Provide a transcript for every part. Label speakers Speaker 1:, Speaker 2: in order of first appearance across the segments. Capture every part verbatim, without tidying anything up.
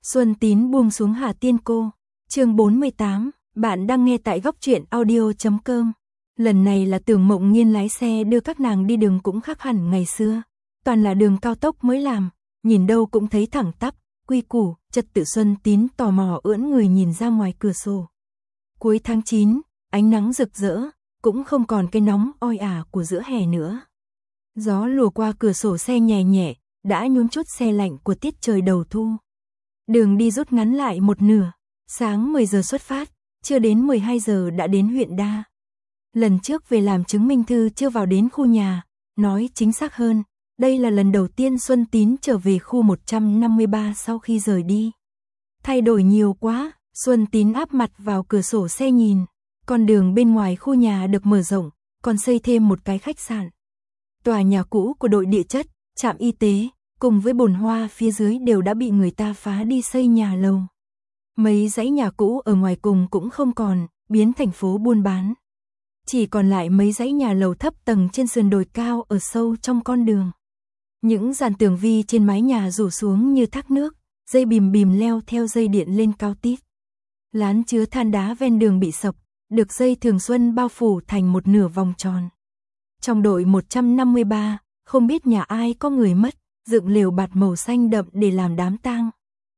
Speaker 1: Xuân Tín buông xuống Hà Tiên Cô. Chương bốn mươi tám, bạn đang nghe tại góc truyện audio chấm com. Lần này là Tưởng Mộng Nhiên lái xe đưa các nàng đi, đường cũng khác hẳn ngày xưa. Toàn là đường cao tốc mới làm, nhìn đâu cũng thấy thẳng tắp, quy củ, trật tự. Xuân Tín tò mò ưỡn người nhìn ra ngoài cửa sổ. Cuối tháng chín, ánh nắng rực rỡ, cũng không còn cái nóng oi ả của giữa hè nữa. Gió lùa qua cửa sổ xe nhẹ nhẹ, đã nhuốm chút xe lạnh của tiết trời đầu thu. Đường đi rút ngắn lại một nửa, sáng mười giờ xuất phát, chưa đến mười hai giờ đã đến huyện Đa. Lần trước về làm chứng minh thư chưa vào đến khu nhà, nói chính xác hơn, đây là lần đầu tiên Xuân Tín trở về khu một trăm năm mươi ba sau khi rời đi. Thay đổi nhiều quá, Xuân Tín áp mặt vào cửa sổ xe nhìn, con đường bên ngoài khu nhà được mở rộng, còn xây thêm một cái khách sạn. Tòa nhà cũ của đội địa chất, trạm y tế, cùng với bồn hoa phía dưới đều đã bị người ta phá đi xây nhà lầu. Mấy dãy nhà cũ ở ngoài cùng cũng không còn, biến thành phố buôn bán. Chỉ còn lại mấy dãy nhà lầu thấp tầng trên sườn đồi cao ở sâu trong con đường. Những dàn tường vi trên mái nhà rủ xuống như thác nước, dây bìm bìm leo theo dây điện lên cao tít. Lán chứa than đá ven đường bị sập, được dây thường xuân bao phủ thành một nửa vòng tròn. Trong đội một trăm năm mươi ba, không biết nhà ai có người mất, dựng lều bạt màu xanh đậm để làm đám tang.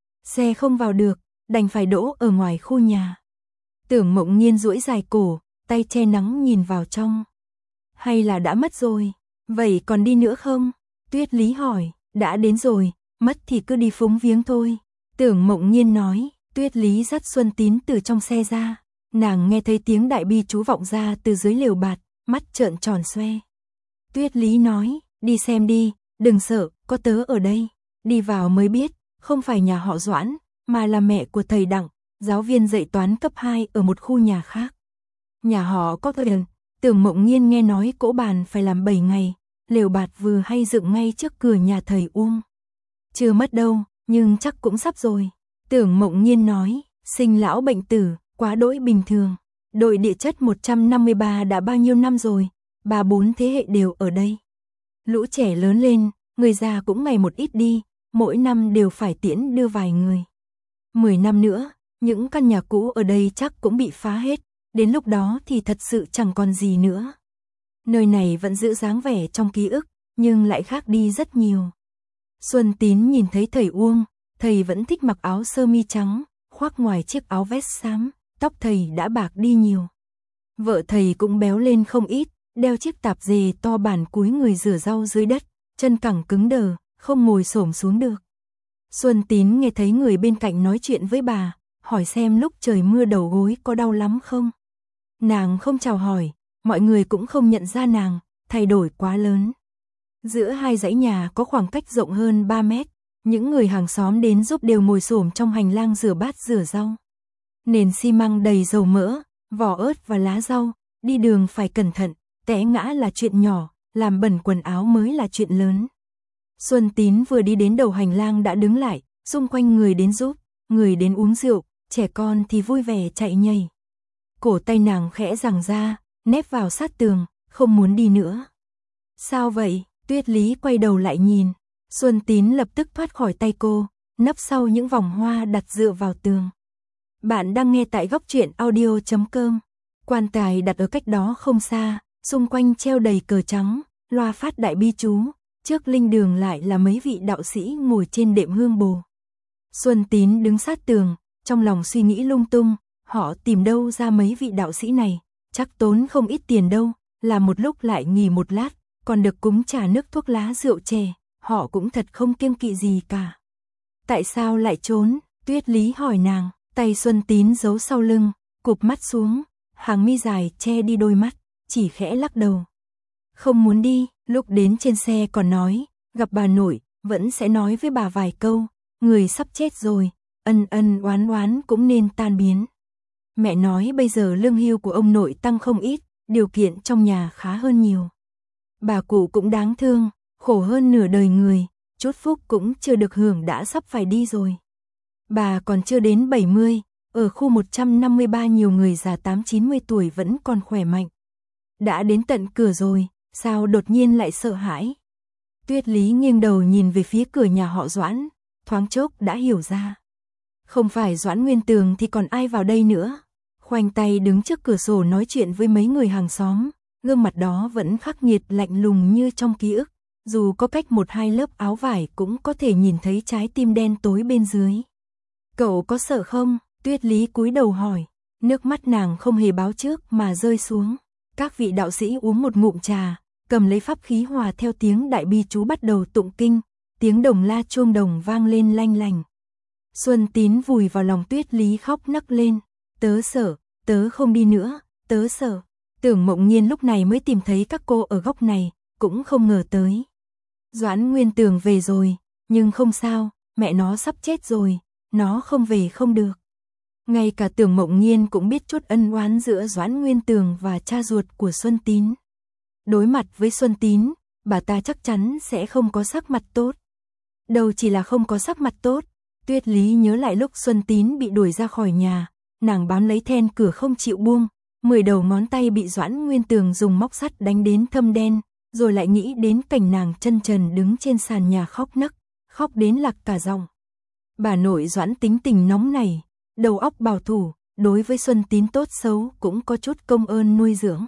Speaker 1: Xe không vào được, đành phải đỗ ở ngoài khu nhà. Tưởng Mộng Nhiên duỗi dài cổ, tay che nắng nhìn vào trong. Hay là đã mất rồi, vậy còn đi nữa không? Tuyết Lý hỏi. Đã đến rồi, mất thì cứ đi phúng viếng thôi. Tưởng Mộng Nhiên nói. Tuyết Lý dắt Xuân Tín từ trong xe ra. Nàng nghe thấy tiếng đại bi chú vọng ra từ dưới lều bạt, mắt trợn tròn xoe. Tuyết Lý nói, đi xem đi, đừng sợ, có tớ ở đây. Đi vào mới biết, không phải nhà họ Doãn, mà là mẹ của thầy Đặng, giáo viên dạy toán cấp hai ở một khu nhà khác. Nhà họ có tiền. Tưởng Mộng Nhiên nghe nói cỗ bàn phải làm bảy ngày, lều bạt vừa hay dựng ngay trước cửa nhà thầy Uông. Chưa mất đâu, nhưng chắc cũng sắp rồi. Tưởng Mộng Nhiên nói, sinh lão bệnh tử, quá đỗi bình thường. Đội địa chất một trăm năm mươi ba đã bao nhiêu năm rồi, ba bốn thế hệ đều ở đây. Lũ trẻ lớn lên, người già cũng ngày một ít đi, mỗi năm đều phải tiễn đưa vài người. Mười năm nữa, những căn nhà cũ ở đây chắc cũng bị phá hết, đến lúc đó thì thật sự chẳng còn gì nữa. Nơi này vẫn giữ dáng vẻ trong ký ức, nhưng lại khác đi rất nhiều. Xuân Tín nhìn thấy thầy Uông, thầy vẫn thích mặc áo sơ mi trắng, khoác ngoài chiếc áo vest xám, tóc thầy đã bạc đi nhiều. Vợ thầy cũng béo lên không ít, đeo chiếc tạp dề to bản cúi người rửa rau dưới đất, chân cẳng cứng đờ, không ngồi xổm xuống được. Xuân Tín nghe thấy người bên cạnh nói chuyện với bà, hỏi xem lúc trời mưa đầu gối có đau lắm không. Nàng không chào hỏi, mọi người cũng không nhận ra nàng, thay đổi quá lớn. Giữa hai dãy nhà có khoảng cách rộng hơn ba mét, những người hàng xóm đến giúp đều ngồi xổm trong hành lang rửa bát rửa rau. Nền xi măng đầy dầu mỡ, vỏ ớt và lá rau, đi đường phải cẩn thận, té ngã là chuyện nhỏ, làm bẩn quần áo mới là chuyện lớn. Xuân Tín vừa đi đến đầu hành lang đã đứng lại, xung quanh người đến giúp, người đến uống rượu, trẻ con thì vui vẻ chạy nhảy. Cổ tay nàng khẽ giằng ra, nép vào sát tường, không muốn đi nữa. Sao vậy? Tuyết Lý quay đầu lại nhìn. Xuân Tín lập tức thoát khỏi tay cô, nấp sau những vòng hoa đặt dựa vào tường. Bạn đang nghe tại góc truyện audio chấm com. Quan tài đặt ở cách đó không xa, xung quanh treo đầy cờ trắng, loa phát đại bi chú. Trước linh đường lại là mấy vị đạo sĩ ngồi trên đệm hương bồ. Xuân Tín đứng sát tường, trong lòng suy nghĩ lung tung, họ tìm đâu ra mấy vị đạo sĩ này, chắc tốn không ít tiền đâu, làm một lúc lại nghỉ một lát, còn được cúng trà nước thuốc lá rượu chè, họ cũng thật không kiêng kỵ gì cả. Tại sao lại trốn? Tuyết Lý hỏi nàng, tay Xuân Tín giấu sau lưng, cụp mắt xuống, hàng mi dài che đi đôi mắt, chỉ khẽ lắc đầu. Không muốn đi, lúc đến trên xe còn nói, gặp bà nội, vẫn sẽ nói với bà vài câu, người sắp chết rồi, ân ân oán oán cũng nên tan biến. Mẹ nói bây giờ lương hưu của ông nội tăng không ít, điều kiện trong nhà khá hơn nhiều. Bà cụ cũng đáng thương, khổ hơn nửa đời người, chút phúc cũng chưa được hưởng đã sắp phải đi rồi. Bà còn chưa đến bảy mươi, ở khu một trăm năm mươi ba nhiều người già tám chín mươi tuổi vẫn còn khỏe mạnh. Đã đến tận cửa rồi, sao đột nhiên lại sợ hãi? Tuyết Lý nghiêng đầu nhìn về phía cửa nhà họ Doãn, thoáng chốc đã hiểu ra. Không phải Doãn Nguyên Tường thì còn ai vào đây nữa. Khoanh tay đứng trước cửa sổ nói chuyện với mấy người hàng xóm, gương mặt đó vẫn khắc nghiệt lạnh lùng như trong ký ức, dù có cách một hai lớp áo vải cũng có thể nhìn thấy trái tim đen tối bên dưới. Cậu có sợ không? Tuyết Lý cúi đầu hỏi, nước mắt nàng không hề báo trước mà rơi xuống. Các vị đạo sĩ uống một ngụm trà, cầm lấy pháp khí hòa theo tiếng đại bi chú bắt đầu tụng kinh, tiếng đồng la chuông đồng vang lên lanh lành. Xuân Tín vùi vào lòng Tuyết Lý khóc nấc lên, tớ sợ, tớ không đi nữa, tớ sợ. Tưởng Mộng Nhiên lúc này mới tìm thấy các cô ở góc này, cũng không ngờ tới. Doãn Nguyên Tường về rồi, nhưng không sao, mẹ nó sắp chết rồi, nó không về không được. Ngay cả Tưởng Mộng Nhiên cũng biết chút ân oán giữa Doãn Nguyên Tường và cha ruột của Xuân Tín. Đối mặt với Xuân Tín, bà ta chắc chắn sẽ không có sắc mặt tốt. Đâu chỉ là không có sắc mặt tốt, Tuyết Lý nhớ lại lúc Xuân Tín bị đuổi ra khỏi nhà, nàng bám lấy then cửa không chịu buông, mười đầu ngón tay bị Doãn Nguyên Tường dùng móc sắt đánh đến thâm đen, rồi lại nghĩ đến cảnh nàng chân trần đứng trên sàn nhà khóc nấc, khóc đến lạc cả giọng. Bà nội Doãn tính tình nóng này, đầu óc bảo thủ, đối với Xuân Tín tốt xấu cũng có chút công ơn nuôi dưỡng.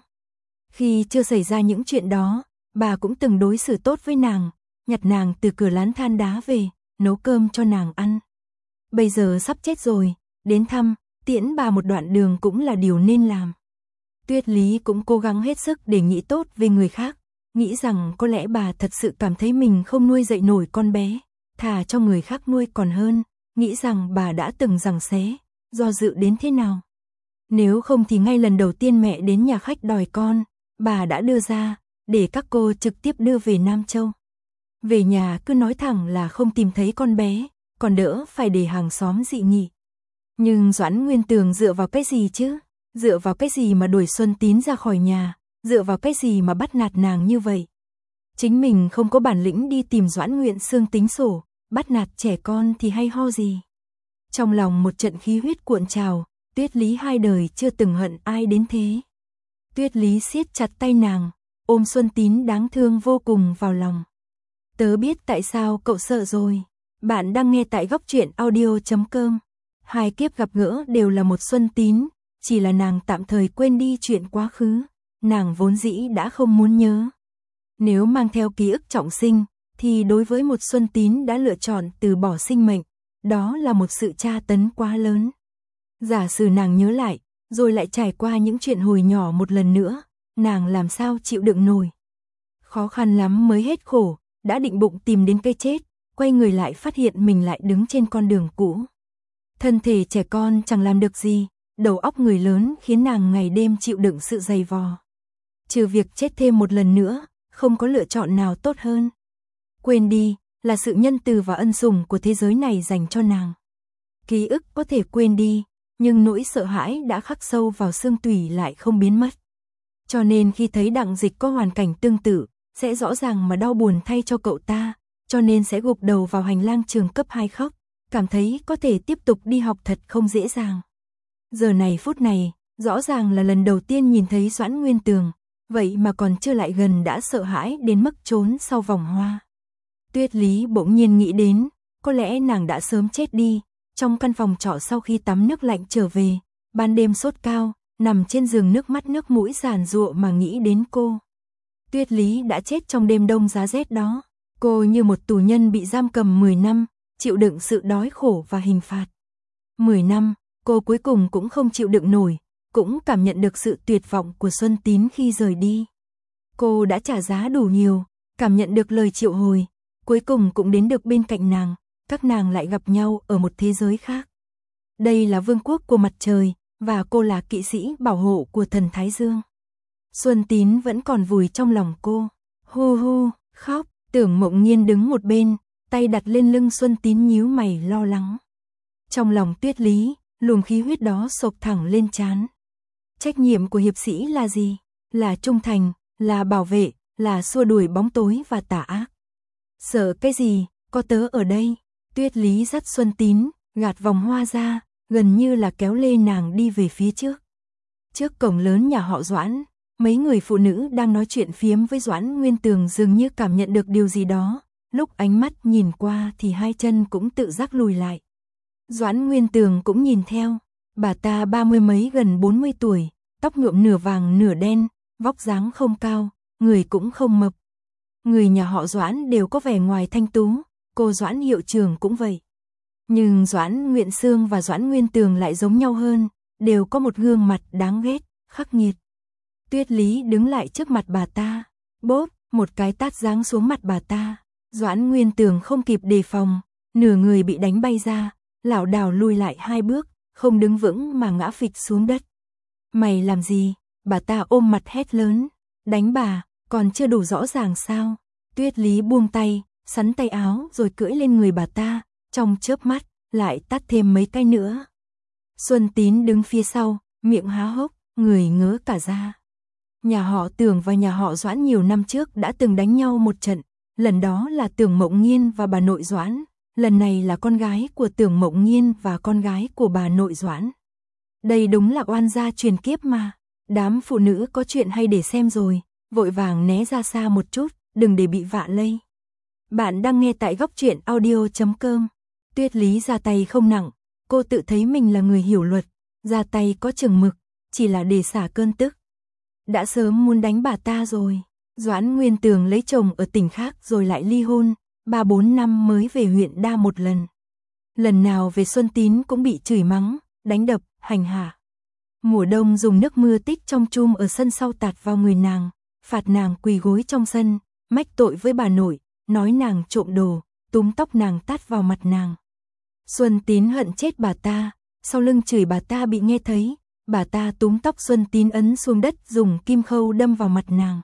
Speaker 1: Khi chưa xảy ra những chuyện đó, bà cũng từng đối xử tốt với nàng, nhặt nàng từ cửa lán than đá về, nấu cơm cho nàng ăn. Bây giờ sắp chết rồi, đến thăm, tiễn bà một đoạn đường cũng là điều nên làm. Tuyết Lý cũng cố gắng hết sức để nghĩ tốt về người khác, nghĩ rằng có lẽ bà thật sự cảm thấy mình không nuôi dạy nổi con bé, thà cho người khác nuôi còn hơn, nghĩ rằng bà đã từng giằng xé, do dự đến thế nào. Nếu không thì ngay lần đầu tiên mẹ đến nhà khách đòi con, bà đã đưa ra, để các cô trực tiếp đưa về Nam Châu. Về nhà cứ nói thẳng là không tìm thấy con bé, còn đỡ phải để hàng xóm dị nghị. Nhưng Doãn Nguyên Tường dựa vào cái gì chứ? Dựa vào cái gì mà đuổi Xuân Tín ra khỏi nhà? Dựa vào cái gì mà bắt nạt nàng như vậy? Chính mình không có bản lĩnh đi tìm Doãn Nguyện Sương tính sổ, bắt nạt trẻ con thì hay ho gì? Trong lòng một trận khí huyết cuộn trào, Tuyết Lý hai đời chưa từng hận ai đến thế. Tuyết Lý siết chặt tay nàng, ôm Xuân Tín đáng thương vô cùng vào lòng. Tớ biết tại sao cậu sợ rồi. Bạn đang nghe tại góc truyện audio chấm com. Hai kiếp gặp gỡ đều là một Xuân Tín, chỉ là nàng tạm thời quên đi chuyện quá khứ, nàng vốn dĩ đã không muốn nhớ. Nếu mang theo ký ức trọng sinh, thì đối với một Xuân Tín đã lựa chọn từ bỏ sinh mệnh, đó là một sự tra tấn quá lớn. Giả sử nàng nhớ lại, rồi lại trải qua những chuyện hồi nhỏ một lần nữa, nàng làm sao chịu đựng nổi. Khó khăn lắm mới hết khổ, đã định bụng tìm đến cái chết, quay người lại phát hiện mình lại đứng trên con đường cũ. Thân thể trẻ con chẳng làm được gì, đầu óc người lớn khiến nàng ngày đêm chịu đựng sự dày vò. Trừ việc chết thêm một lần nữa, không có lựa chọn nào tốt hơn. Quên đi, là sự nhân từ và ân sủng của thế giới này dành cho nàng. Ký ức có thể quên đi, nhưng nỗi sợ hãi đã khắc sâu vào xương tủy lại không biến mất. Cho nên khi thấy Đặng Dịch có hoàn cảnh tương tự, sẽ rõ ràng mà đau buồn thay cho cậu ta, cho nên sẽ gục đầu vào hành lang trường cấp hai khóc, cảm thấy có thể tiếp tục đi học thật không dễ dàng. Giờ này phút này, rõ ràng là lần đầu tiên nhìn thấy Doãn Nguyên Tường, vậy mà còn chưa lại gần đã sợ hãi đến mức trốn sau vòng hoa. Tuyết Lý bỗng nhiên nghĩ đến, có lẽ nàng đã sớm chết đi, trong căn phòng trọ sau khi tắm nước lạnh trở về, ban đêm sốt cao, nằm trên giường nước mắt nước mũi giàn giụa mà nghĩ đến cô. Tuyết Lý đã chết trong đêm đông giá rét đó, cô như một tù nhân bị giam cầm mười năm, chịu đựng sự đói khổ và hình phạt. mười năm, cô cuối cùng cũng không chịu đựng nổi, cũng cảm nhận được sự tuyệt vọng của Xuân Tín khi rời đi. Cô đã trả giá đủ nhiều, cảm nhận được lời triệu hồi, cuối cùng cũng đến được bên cạnh nàng, các nàng lại gặp nhau ở một thế giới khác. Đây là vương quốc của mặt trời, và cô là kỵ sĩ bảo hộ của thần Thái Dương. Xuân Tín vẫn còn vùi trong lòng cô, hu hu, khóc, Tưởng Mộng Nhiên đứng một bên, tay đặt lên lưng Xuân Tín nhíu mày lo lắng. Trong lòng Tuyết Lý, luồng khí huyết đó sộc thẳng lên trán. Trách nhiệm của hiệp sĩ là gì? Là trung thành, là bảo vệ, là xua đuổi bóng tối và tà ác. Sợ cái gì, có tớ ở đây. Tuyết Lý dắt Xuân Tín, gạt vòng hoa ra, gần như là kéo lê nàng đi về phía trước. Trước cổng lớn nhà họ Doãn, mấy người phụ nữ đang nói chuyện phiếm với Doãn Nguyên Tường dường như cảm nhận được điều gì đó, lúc ánh mắt nhìn qua thì hai chân cũng tự giác lùi lại. Doãn Nguyên Tường cũng nhìn theo, bà ta ba mươi mấy gần bốn mươi tuổi, tóc nhuộm nửa vàng nửa đen, vóc dáng không cao, người cũng không mập. Người nhà họ Doãn đều có vẻ ngoài thanh tú, cô Doãn hiệu trưởng cũng vậy. Nhưng Doãn Nguyện Sương và Doãn Nguyên Tường lại giống nhau hơn, đều có một gương mặt đáng ghét, khắc nghiệt. Tuyết Lý đứng lại trước mặt bà ta, bốp, một cái tát giáng xuống mặt bà ta. Doãn Nguyên Tường không kịp đề phòng, nửa người bị đánh bay ra, lảo đảo lùi lại hai bước, không đứng vững mà ngã phịch xuống đất. Mày làm gì? Bà ta ôm mặt hét lớn. Đánh bà, còn chưa đủ rõ ràng sao? Tuyết Lý buông tay, sắn tay áo rồi cưỡi lên người bà ta, trong chớp mắt, lại tát thêm mấy cái nữa. Xuân Tín đứng phía sau, miệng há hốc, người ngớ cả ra. Nhà họ Tưởng và nhà họ Doãn nhiều năm trước đã từng đánh nhau một trận, lần đó là Tưởng Mộng Nghiên và bà nội Doãn, lần này là con gái của Tưởng Mộng Nghiên và con gái của bà nội Doãn. Đây đúng là oan gia truyền kiếp mà. Đám phụ nữ có chuyện hay để xem rồi, vội vàng né ra xa một chút, đừng để bị vạ lây. Bạn đang nghe tại góc truyện audio chấm com. Tuyết Lý ra tay không nặng, cô tự thấy mình là người hiểu luật, ra tay có chừng mực, chỉ là để xả cơn tức. Đã sớm muốn đánh bà ta rồi. Doãn Nguyên Tường lấy chồng ở tỉnh khác rồi lại ly hôn, ba bốn năm mới về huyện Đa một lần. Lần nào về Xuân Tín cũng bị chửi mắng, đánh đập, hành hạ. Mùa đông dùng nước mưa tích trong chum ở sân sau tạt vào người nàng, phạt nàng quỳ gối trong sân, mách tội với bà nội, nói nàng trộm đồ, túm tóc nàng tát vào mặt nàng. Xuân Tín hận chết bà ta, sau lưng chửi bà ta bị nghe thấy, bà ta túm tóc Xuân Tín ấn xuống đất dùng kim khâu đâm vào mặt nàng.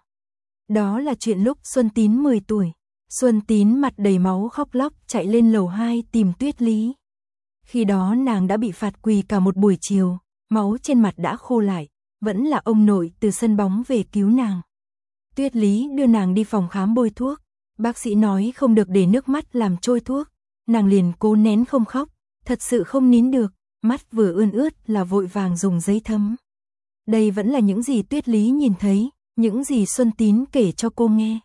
Speaker 1: Đó là chuyện lúc Xuân Tín mười tuổi. Xuân Tín mặt đầy máu khóc lóc chạy lên lầu hai tìm Tuyết Lý. Khi đó nàng đã bị phạt quỳ cả một buổi chiều, máu trên mặt đã khô lại, vẫn là ông nội từ sân bóng về cứu nàng. Tuyết Lý đưa nàng đi phòng khám bôi thuốc, bác sĩ nói không được để nước mắt làm trôi thuốc, nàng liền cố nén không khóc, thật sự không nín được, mắt vừa ươn ướt là vội vàng dùng giấy thấm. Đây vẫn là những gì Tuyết Lý nhìn thấy, những gì Xuân Tín kể cho cô nghe.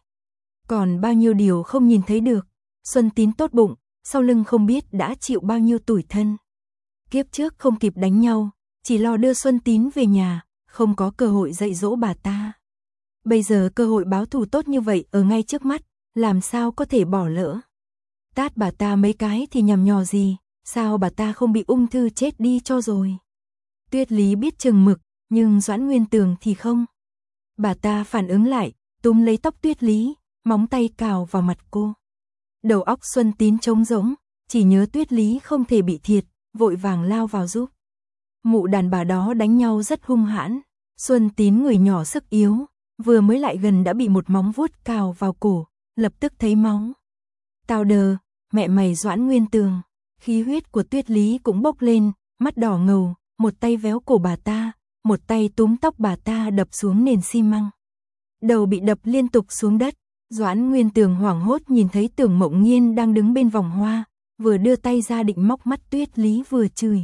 Speaker 1: Còn bao nhiêu điều không nhìn thấy được, Xuân Tín tốt bụng, sau lưng không biết đã chịu bao nhiêu tủi thân. Kiếp trước không kịp đánh nhau, chỉ lo đưa Xuân Tín về nhà, không có cơ hội dạy dỗ bà ta. Bây giờ cơ hội báo thù tốt như vậy ở ngay trước mắt, làm sao có thể bỏ lỡ. Tát bà ta mấy cái thì nhằm nhò gì, sao bà ta không bị ung thư chết đi cho rồi. Tuyết Lý biết chừng mực, nhưng Doãn Nguyên Tường thì không. Bà ta phản ứng lại, túm lấy tóc Tuyết Lý, móng tay cào vào mặt cô. Đầu óc Xuân Tín trống rỗng, chỉ nhớ Tuyết Lý không thể bị thiệt, vội vàng lao vào giúp. Mụ đàn bà đó đánh nhau rất hung hãn, Xuân Tín người nhỏ sức yếu, vừa mới lại gần đã bị một móng vuốt cào vào cổ, lập tức thấy máu. Tao đờ, mẹ mày Doãn Nguyên Tường, khí huyết của Tuyết Lý cũng bốc lên, mắt đỏ ngầu, một tay véo cổ bà ta, một tay túm tóc bà ta đập xuống nền xi măng. Đầu bị đập liên tục xuống đất, Doãn Nguyên Tường hoảng hốt nhìn thấy Tưởng Mộng Nghiên đang đứng bên vòng hoa, vừa đưa tay ra định móc mắt Tuyết Lý vừa chửi.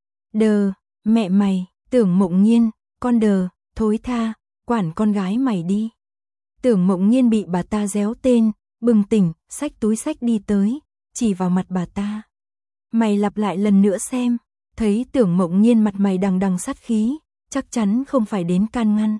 Speaker 1: Đờ, mẹ mày, Tưởng Mộng Nghiên, con đờ, thối tha, quản con gái mày đi. Tưởng Mộng Nghiên bị bà ta réo tên, bừng tỉnh, xách túi xách đi tới, chỉ vào mặt bà ta. Mày lặp lại lần nữa xem, thấy Tưởng Mộng Nghiên mặt mày đằng đằng sát khí, chắc chắn không phải đến can ngăn.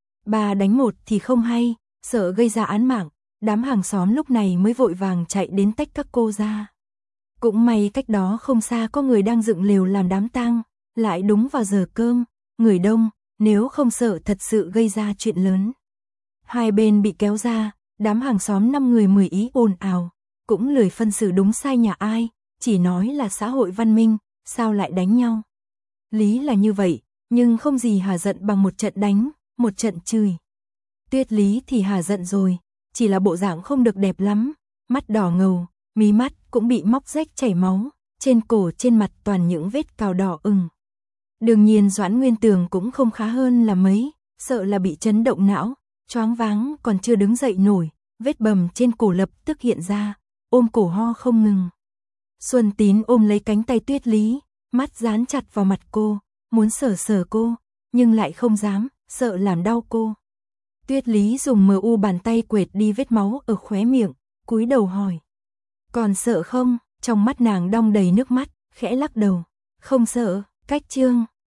Speaker 1: Bà đánh một thì không hay, sợ gây ra án mạng, đám hàng xóm lúc này mới vội vàng chạy đến tách các cô ra. Cũng may cách đó không xa có người đang dựng lều làm đám tang, lại đúng vào giờ cơm, người đông, nếu không sợ thật sự gây ra chuyện lớn. Hai bên bị kéo ra, đám hàng xóm năm người mười ý ồn ào, cũng lười phân xử đúng sai nhà ai, chỉ nói là xã hội văn minh, sao lại đánh nhau. Lý là như vậy, nhưng không gì hà giận bằng một trận đánh, một trận chửi. Tuyết Lý thì hà giận rồi, chỉ là bộ dạng không được đẹp lắm, mắt đỏ ngầu, mí mắt cũng bị móc rách chảy máu, trên cổ trên mặt toàn những vết cào đỏ ửng. Đương nhiên Doãn Nguyên Tường cũng không khá hơn là mấy, sợ là bị chấn động não, choáng váng còn chưa đứng dậy nổi, vết bầm trên cổ lập tức hiện ra, ôm cổ ho không ngừng. Xuân Tín ôm lấy cánh tay Tuyết Lý, mắt dán chặt vào mặt cô, muốn sờ sờ cô, nhưng lại không dám, sợ làm đau cô. Tuyết Lý dùng mờ u bàn tay quệt đi vết máu ở khóe miệng, cúi đầu hỏi. Còn sợ không? Trong mắt nàng đong đầy nước mắt, khẽ lắc đầu. Không sợ, cách chương